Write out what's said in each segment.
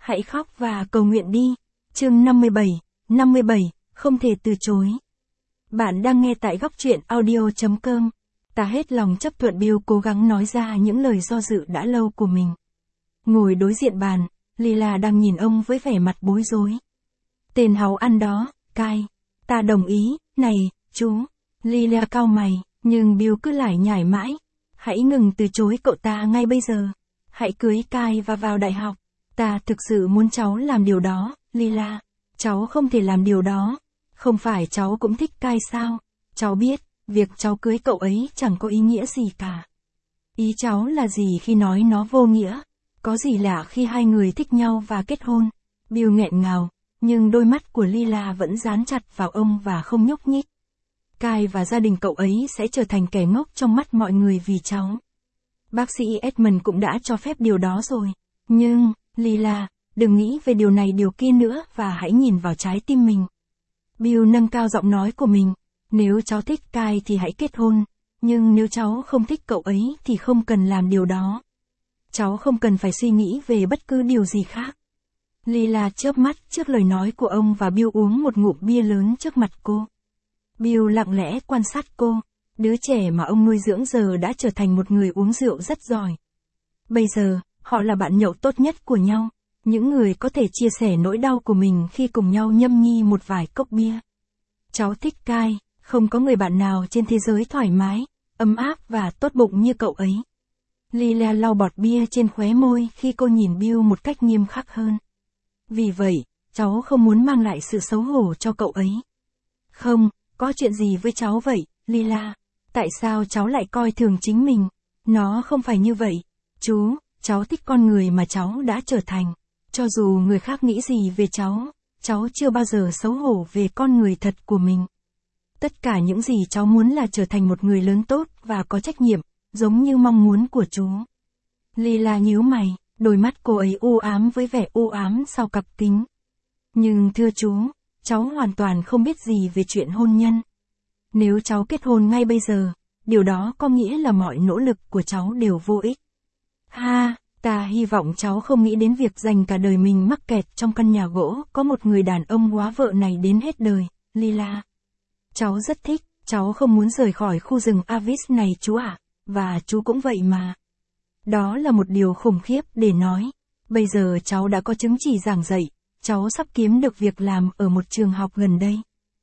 Hãy khóc và cầu nguyện đi. Chương 57, không thể từ chối. Bạn đang nghe tại góc truyện audio.com. Ta hết lòng chấp thuận Bill cố gắng nói ra những lời do dự đã lâu của mình. Ngồi đối diện bàn, Lila đang nhìn ông với vẻ mặt bối rối. Tên háu ăn đó, Kyle. Ta đồng ý, này, chú. Lila cau mày, nhưng Bill cứ lải nhải mãi. Hãy ngừng từ chối cậu ta ngay bây giờ. Hãy cưới Kyle và vào đại học. Ta thực sự muốn cháu làm điều đó, Lila. Cháu không thể làm điều đó. Không phải cháu cũng thích Kyle sao? Cháu biết, việc cháu cưới cậu ấy chẳng có ý nghĩa gì cả. Ý cháu là gì khi nói nó vô nghĩa? Có gì lạ khi hai người thích nhau và kết hôn? Bill nghẹn ngào, nhưng đôi mắt của Lila vẫn dán chặt vào ông và không nhúc nhích. Kyle và gia đình cậu ấy sẽ trở thành kẻ ngốc trong mắt mọi người vì cháu. Bác sĩ Edmund cũng đã cho phép điều đó rồi. Nhưng, Lila, đừng nghĩ về điều này điều kia nữa và hãy nhìn vào trái tim mình. Bill nâng cao giọng nói của mình. Nếu cháu thích Kyle thì hãy kết hôn. Nhưng nếu cháu không thích cậu ấy thì không cần làm điều đó. Cháu không cần phải suy nghĩ về bất cứ điều gì khác. Lila chớp mắt trước lời nói của ông và Bill uống một ngụm bia lớn trước mặt cô. Bill lặng lẽ quan sát cô. Đứa trẻ mà ông nuôi dưỡng giờ đã trở thành một người uống rượu rất giỏi. Bây giờ, họ là bạn nhậu tốt nhất của nhau. Những người có thể chia sẻ nỗi đau của mình khi cùng nhau nhâm nhi một vài cốc bia. Cháu thích Kyle, không có người bạn nào trên thế giới thoải mái, ấm áp và tốt bụng như cậu ấy. Lila lau bọt bia trên khóe môi khi cô nhìn Bill một cách nghiêm khắc hơn. Vì vậy, cháu không muốn mang lại sự xấu hổ cho cậu ấy. Không, có chuyện gì với cháu vậy, Lila? Tại sao cháu lại coi thường chính mình? Nó không phải như vậy. Chú, cháu thích con người mà cháu đã trở thành. Cho dù người khác nghĩ gì về cháu chưa bao giờ xấu hổ về con người thật của mình. Tất cả những gì cháu muốn là trở thành một người lớn tốt và có trách nhiệm, giống như mong muốn của chú. Lila nhíu mày, đôi mắt cô ấy u ám với vẻ u ám sau cặp kính. Nhưng thưa chú, cháu hoàn toàn không biết gì về chuyện hôn nhân. Nếu cháu kết hôn ngay bây giờ, điều đó có nghĩa là mọi nỗ lực của cháu đều vô ích. Ta hy vọng cháu không nghĩ đến việc dành cả đời mình mắc kẹt trong căn nhà gỗ có một người đàn ông góa vợ này đến hết đời, Lila. Cháu rất thích, cháu không muốn rời khỏi khu rừng Avis này chú ạ, và chú cũng vậy mà. Đó là một điều khủng khiếp để nói. Bây giờ cháu đã có chứng chỉ giảng dạy, cháu sắp kiếm được việc làm ở một trường học gần đây.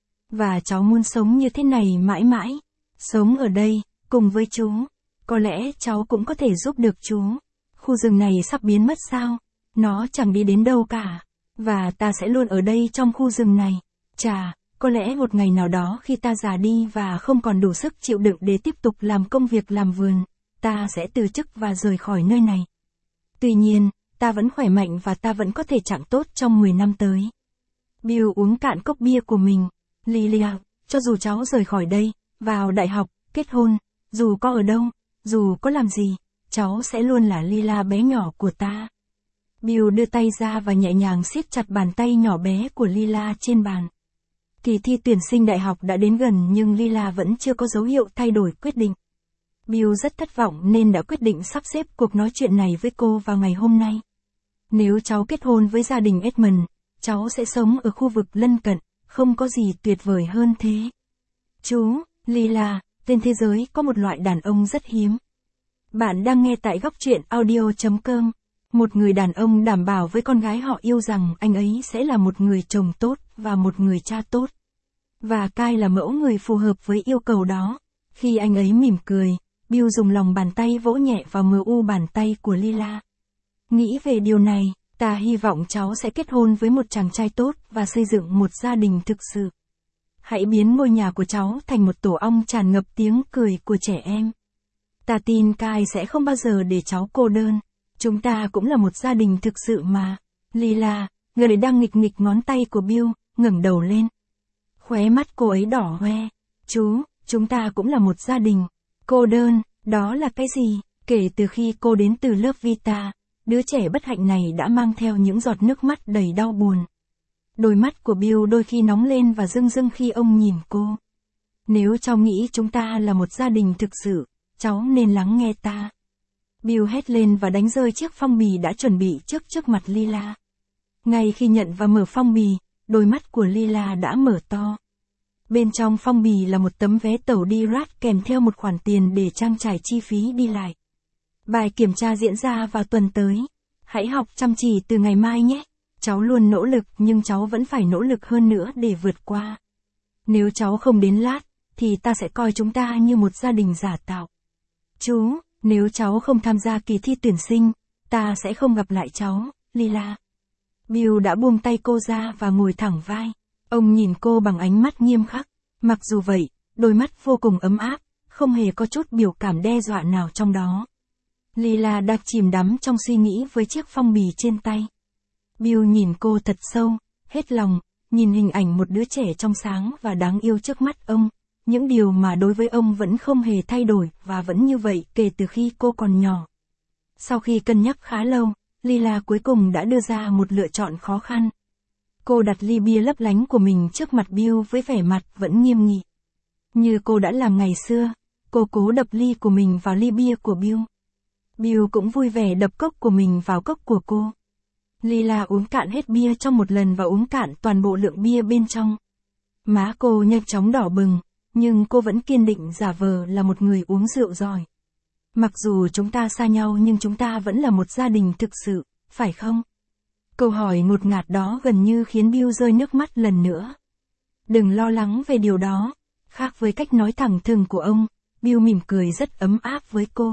Và cháu muốn sống như thế này mãi mãi. Sống ở đây, cùng với chú. Có lẽ cháu cũng có thể giúp được chú. Khu rừng này sắp biến mất sao? Nó chẳng đi đến đâu cả. Và ta sẽ luôn ở đây trong khu rừng này. Chà, có lẽ một ngày nào đó khi ta già đi và không còn đủ sức chịu đựng để tiếp tục làm công việc làm vườn, ta sẽ từ chức và rời khỏi nơi này. Tuy nhiên, ta vẫn khỏe mạnh và ta vẫn có thể trạng tốt trong 10 năm tới. Bill uống cạn cốc bia của mình. Lila, cho dù cháu rời khỏi đây, vào đại học, kết hôn, dù có ở đâu, dù có làm gì, cháu sẽ luôn là Lila bé nhỏ của ta. Bill đưa tay ra và nhẹ nhàng siết chặt bàn tay nhỏ bé của Lila trên bàn. Kỳ thi tuyển sinh đại học đã đến gần nhưng Lila vẫn chưa có dấu hiệu thay đổi quyết định. Bill rất thất vọng nên đã quyết định sắp xếp cuộc nói chuyện này với cô vào ngày hôm nay. Nếu cháu kết hôn với gia đình Edmund, cháu sẽ sống ở khu vực lân cận, không có gì tuyệt vời hơn thế. Chú, Lila, trên thế giới có một loại đàn ông rất hiếm. Bạn đang nghe tại góc truyện audio.com. Một người đàn ông đảm bảo với con gái họ yêu rằng anh ấy sẽ là một người chồng tốt và một người cha tốt. Và Kyle là mẫu người phù hợp với yêu cầu đó. Khi anh ấy mỉm cười, Bill dùng lòng bàn tay vỗ nhẹ vào mu bàn tay của Lila. Nghĩ về điều này, ta hy vọng cháu sẽ kết hôn với một chàng trai tốt và xây dựng một gia đình thực sự. Hãy biến ngôi nhà của cháu thành một tổ ong tràn ngập tiếng cười của trẻ em. Ta tin Kyle sẽ không bao giờ để cháu cô đơn. Chúng ta cũng là một gia đình thực sự mà. Lila, người đang nghịch nghịch ngón tay của Bill, ngẩng đầu lên. Khóe mắt cô ấy đỏ hoe. Chú, chúng ta cũng là một gia đình. Cô đơn, đó là cái gì? Kể từ khi cô đến từ lớp Vita, đứa trẻ bất hạnh này đã mang theo những giọt nước mắt đầy đau buồn. Đôi mắt của Bill đôi khi nóng lên và rưng rưng khi ông nhìn cô. Nếu cháu nghĩ chúng ta là một gia đình thực sự, cháu nên lắng nghe ta. Bill hét lên và đánh rơi chiếc phong bì đã chuẩn bị trước mặt Lila. Ngay khi nhận và mở phong bì, đôi mắt của Lila đã mở to. Bên trong phong bì là một tấm vé tàu đi Rat kèm theo một khoản tiền để trang trải chi phí đi lại. Bài kiểm tra diễn ra vào tuần tới. Hãy học chăm chỉ từ ngày mai nhé. Cháu luôn nỗ lực nhưng cháu vẫn phải nỗ lực hơn nữa để vượt qua. Nếu cháu không đến lát, thì ta sẽ coi chúng ta như một gia đình giả tạo. Chú, nếu cháu không tham gia kỳ thi tuyển sinh, ta sẽ không gặp lại cháu, Lila. Bill đã buông tay cô ra và ngồi thẳng vai. Ông nhìn cô bằng ánh mắt nghiêm khắc. Mặc dù vậy, đôi mắt vô cùng ấm áp, không hề có chút biểu cảm đe dọa nào trong đó. Lila đang chìm đắm trong suy nghĩ với chiếc phong bì trên tay. Bill nhìn cô thật sâu, hết lòng, nhìn hình ảnh một đứa trẻ trong sáng và đáng yêu trước mắt ông. Những điều mà đối với ông vẫn không hề thay đổi và vẫn như vậy kể từ khi cô còn nhỏ. Sau khi cân nhắc khá lâu, Lila cuối cùng đã đưa ra một lựa chọn khó khăn. Cô đặt ly bia lấp lánh của mình trước mặt Bill với vẻ mặt vẫn nghiêm nghị. Như cô đã làm ngày xưa, cô cố đập ly của mình vào ly bia của Bill. Bill cũng vui vẻ đập cốc của mình vào cốc của cô. Lila uống cạn hết bia trong một lần và uống cạn toàn bộ lượng bia bên trong. Má cô nhanh chóng đỏ bừng, nhưng cô vẫn kiên định giả vờ là một người uống rượu giỏi. Mặc dù chúng ta xa nhau nhưng chúng ta vẫn là một gia đình thực sự, phải không? Câu hỏi ngột ngạt đó gần như khiến Bill rơi nước mắt lần nữa. Đừng lo lắng về điều đó. Khác với cách nói thẳng thừng của ông, Bill mỉm cười rất ấm áp với cô.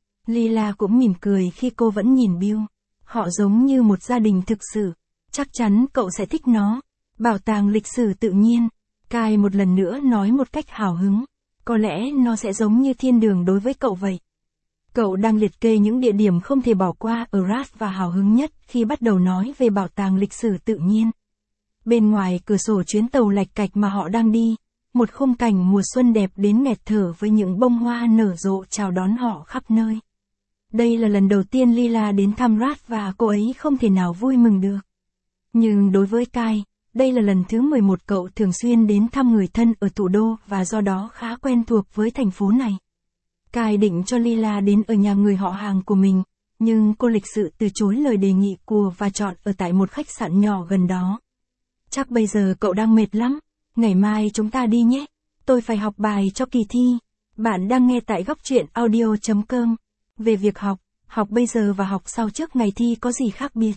Lila cũng mỉm cười khi cô vẫn nhìn Bill. Họ giống như một gia đình thực sự. Chắc chắn cậu sẽ thích nó. Bảo tàng lịch sử tự nhiên. Kyle một lần nữa nói một cách hào hứng. Có lẽ nó sẽ giống như thiên đường đối với cậu vậy. Cậu đang liệt kê những địa điểm không thể bỏ qua ở Rat và hào hứng nhất khi bắt đầu nói về bảo tàng lịch sử tự nhiên. Bên ngoài cửa sổ chuyến tàu lạch cạch mà họ đang đi, một khung cảnh mùa xuân đẹp đến nghẹt thở với những bông hoa nở rộ chào đón họ khắp nơi. Đây là lần đầu tiên Lila đến thăm Rat và cô ấy không thể nào vui mừng được. Nhưng đối với Kyle, đây là lần thứ 11 cậu thường xuyên đến thăm người thân ở thủ đô và do đó khá quen thuộc với thành phố này. Kyle định cho Lila đến ở nhà người họ hàng của mình, nhưng cô lịch sự từ chối lời đề nghị của và chọn ở tại một khách sạn nhỏ gần đó. Chắc bây giờ cậu đang mệt lắm, ngày mai chúng ta đi nhé, tôi phải học bài cho kỳ thi. Bạn đang nghe tại góc truyện audio.com. Về việc học bây giờ và học sau trước ngày thi có gì khác biệt?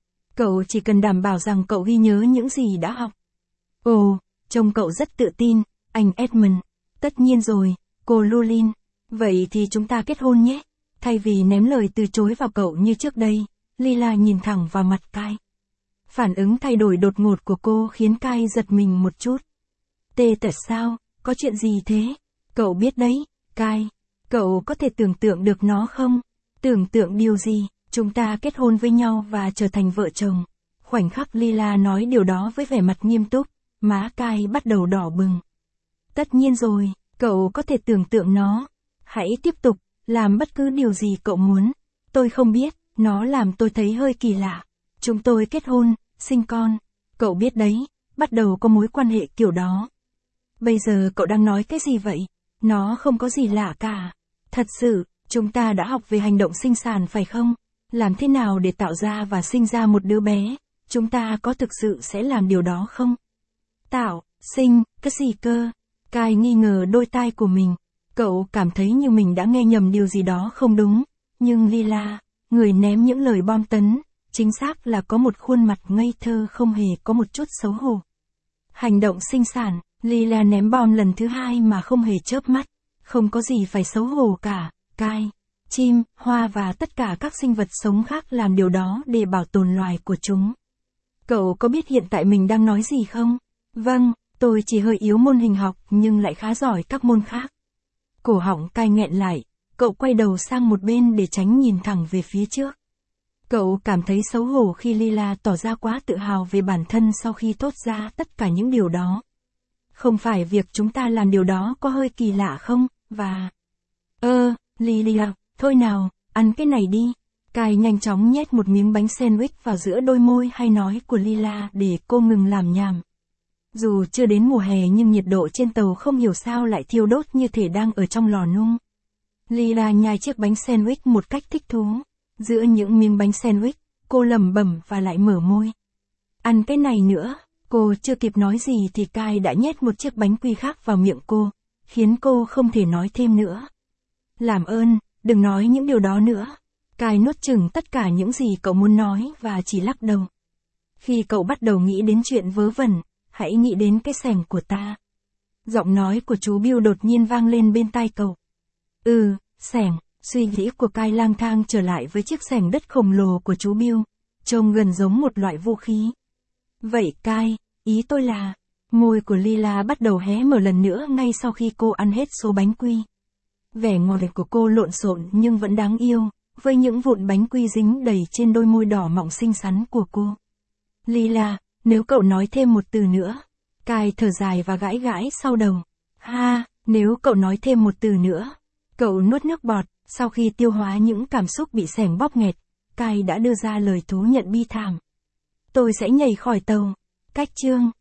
Cậu chỉ cần đảm bảo rằng cậu ghi nhớ những gì đã học. Ồ, trông cậu rất tự tin, anh Edmund. Tất nhiên rồi, cô Lulin. Vậy thì chúng ta kết hôn nhé. Thay vì ném lời từ chối vào cậu như trước đây, Lila nhìn thẳng vào mặt Kyle. Phản ứng thay đổi đột ngột của cô khiến Kyle giật mình một chút. Tê tật sao, có chuyện gì thế? Cậu biết đấy, Kyle. Cậu có thể tưởng tượng được nó không? Tưởng tượng điều gì? Chúng ta kết hôn với nhau và trở thành vợ chồng. Khoảnh khắc Lila nói điều đó với vẻ mặt nghiêm túc, má Kyle bắt đầu đỏ bừng. Tất nhiên rồi, cậu có thể tưởng tượng nó. Hãy tiếp tục, làm bất cứ điều gì cậu muốn. Tôi không biết, nó làm tôi thấy hơi kỳ lạ. Chúng tôi kết hôn, sinh con. Cậu biết đấy, bắt đầu có mối quan hệ kiểu đó. Bây giờ cậu đang nói cái gì vậy? Nó không có gì lạ cả. Thật sự, chúng ta đã học về hành động sinh sản phải không? Làm thế nào để tạo ra và sinh ra một đứa bé? Chúng ta có thực sự sẽ làm điều đó không? Tạo, sinh, cái gì cơ? Kyle nghi ngờ đôi tai của mình. Cậu cảm thấy như mình đã nghe nhầm điều gì đó không đúng. Nhưng Lila, người ném những lời bom tấn, chính xác là có một khuôn mặt ngây thơ không hề có một chút xấu hổ. Hành động sinh sản, Lila ném bom lần thứ hai mà không hề chớp mắt. Không có gì phải xấu hổ cả, Kyle. Chim, hoa và tất cả các sinh vật sống khác làm điều đó để bảo tồn loài của chúng. Cậu có biết hiện tại mình đang nói gì không? Vâng, tôi chỉ hơi yếu môn hình học nhưng lại khá giỏi các môn khác. Cổ họng Kyle nghẹn lại, cậu quay đầu sang một bên để tránh nhìn thẳng về phía trước. Cậu cảm thấy xấu hổ khi Lila tỏ ra quá tự hào về bản thân sau khi thốt ra tất cả những điều đó. Không phải việc chúng ta làm điều đó có hơi kỳ lạ không? Và... Lila, thôi nào, ăn cái này đi. Kyle nhanh chóng nhét một miếng bánh sandwich vào giữa đôi môi hay nói của Lila để cô ngừng làm nhảm. Dù chưa đến mùa hè nhưng nhiệt độ trên tàu không hiểu sao lại thiêu đốt như thể đang ở trong lò nung. Lila nhai chiếc bánh sandwich một cách thích thú. Giữa những miếng bánh sandwich, cô lẩm bẩm và lại mở môi. ăn cái này nữa. Cô chưa kịp nói gì thì Kai đã nhét một chiếc bánh quy khác vào miệng cô, khiến cô không thể nói thêm nữa. Làm ơn, đừng nói những điều đó nữa. Kai nuốt chửng tất cả những gì cậu muốn nói và chỉ lắc đầu. Khi cậu bắt đầu nghĩ đến chuyện vớ vẩn, hãy nghĩ đến cái xẻng của ta. Giọng nói của chú Bill đột nhiên vang lên bên tai cậu. Xẻng, suy nghĩ của Kai lang thang trở lại với chiếc xẻng đất khổng lồ của chú Bill, trông gần giống một loại vũ khí. Vậy Kai, ý tôi là, môi của Lila bắt đầu hé mở lần nữa ngay sau khi cô ăn hết số bánh quy. Vẻ ngọt của cô lộn xộn nhưng vẫn đáng yêu, với những vụn bánh quy dính đầy trên đôi môi đỏ mọng xinh xắn của cô. Lila, nếu cậu nói thêm một từ nữa. Kai thở dài và gãi gãi sau đầu. Nếu cậu nói thêm một từ nữa. Cậu nuốt nước bọt, sau khi tiêu hóa những cảm xúc bị xẻng bóp nghẹt, Kai đã đưa ra lời thú nhận bi thảm. Tôi sẽ nhảy khỏi tàu. Cách chương